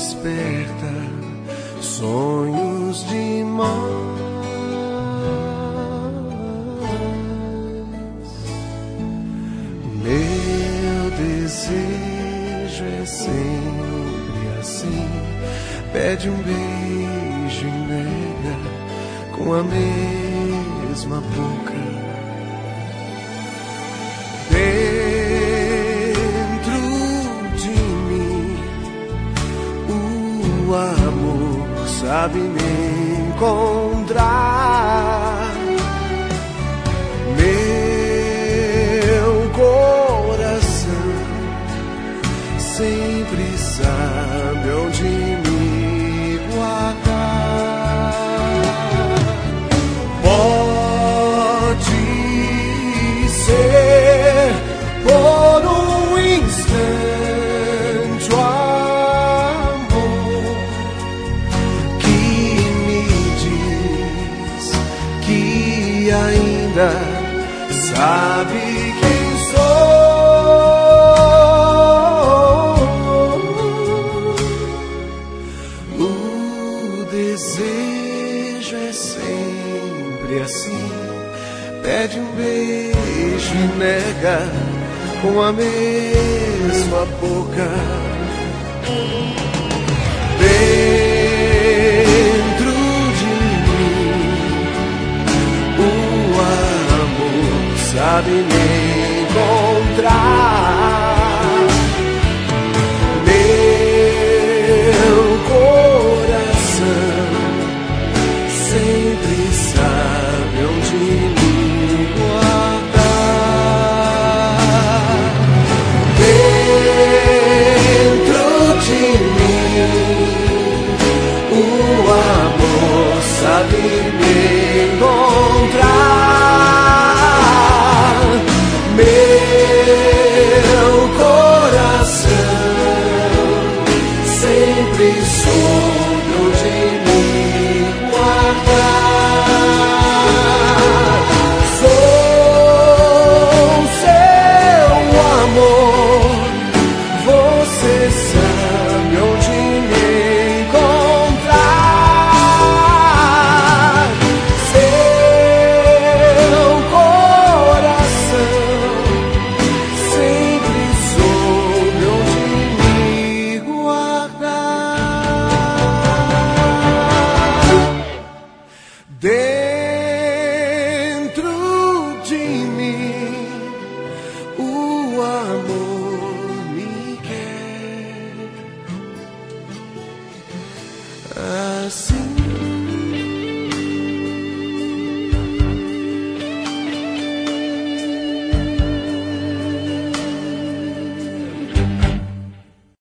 desperta sonhos demais. Meu desejo é sempre assim: pede um beijo e nega com a mesma boca. Dentro de mim o amor sabe me encontrar. Meu coração sempre sabe onde me guardar. Pode ser por um instante o amor que me diz que ainda sabe quem sou. O desejo é sempre assim: pede um beijo e nega com a mesma boca. Dentro de mim o amor sabe me encontrar. Meu coração sempre sabe onde me guardar. Dentro de mim o amor sabe me encontrar. Meu coração sempre soube onde me guardar. Sou seu amor, você sabe onde me encontrar. Seu coração sempre soube onde me guardar. Dentro de mim o amor me quer assim.